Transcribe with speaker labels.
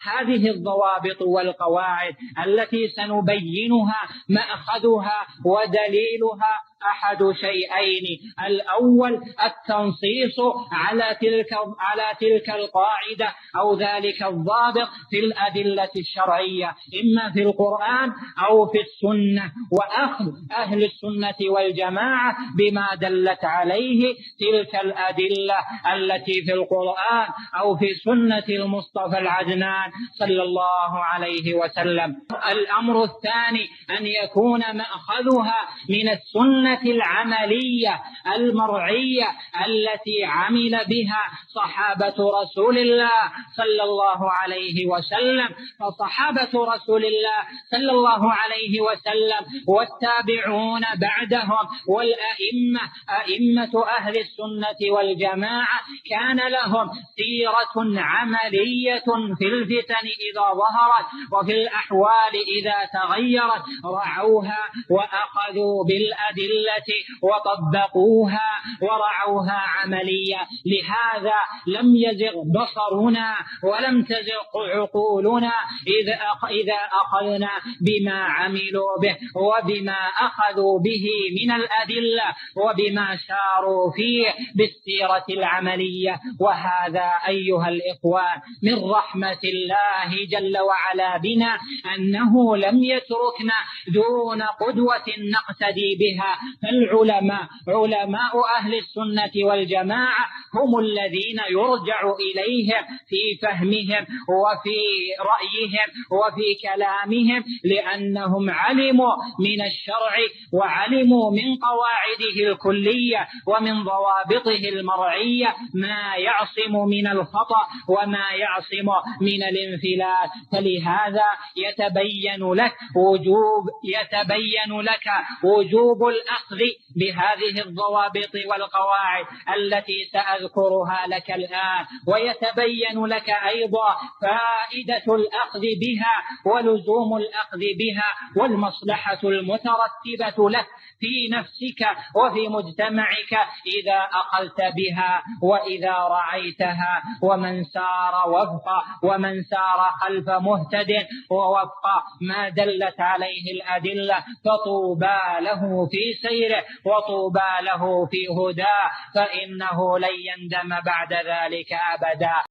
Speaker 1: هذه الضوابط والقواعد التي سنبينها مأخذها ودليلها أحد شيئين: الأول التنصيص على تلك القاعدة أو ذلك الضابط في الأدلة الشرعية، إما في القرآن أو في السنة، وأخذ أهل السنة والجماعة بما دلت عليه تلك الأدلة التي في القرآن أو في سنة المصطفى العدنان صلى الله عليه وسلم. الأمر الثاني أن يكون مأخذها من السنة العملية المرعية التي عمل بها صحابة رسول الله صلى الله عليه وسلم. فصحابة رسول الله صلى الله عليه وسلم والتابعون بعدهم والأئمة أئمة أهل السنة والجماعة كان لهم سيرة عملية في الفتن إذا ظهرت وفي الأحوال إذا تغيرت، رعوها وأخذوا بالأدلة وطبقوها ورعوها عملية. لهذا لم يزغ بصرنا ولم تزغ عقولنا إذا أخذنا بما عملوا به وبما أخذوا به من الأدلة وبما ساروا فيه بالسيرة العملية. وهذا أيها الإخوان من رحمة الله جل وعلا بنا أنه لم يتركنا دون قدوة نقتدي بها. فالعلماء علماء أهل السنة والجماعة هم الذين يرجع إليهم في فهمهم وفي رأيهم وفي كلامهم، لأنهم علموا من الشرع وعلموا من قواعده الكلية ومن ضوابطه المرعية ما يعصم من الخطأ وما يعصم من الانفلات. فلهذا يتبين لك وجوب الأخذ بهذه الضوابط والقواعد التي سأذكرها لك الآن، ويتبين لك أيضا فائدة الأخذ بها ولزوم الأخذ بها والمصلحة المترتبة لك في نفسك وفي مجتمعك إذا أخذت بها وإذا رعيتها. ومن سار خلف مهتد ووفق ما دلت عليه الأدلة فطوبى له في سيره وطوبى له في هداه، فإنه لن يندم بعد ذلك أبدا.